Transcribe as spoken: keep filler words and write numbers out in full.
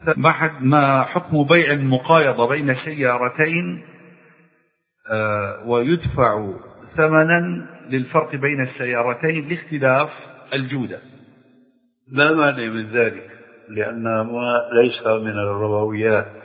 بعد ما حكم بيع المقايضة بين سيارتين ويدفع ثمنا للفرق بين السيارتين لاختلاف الجودة؟ لا مانع من ذلك، لأن ما ليس من الربويات.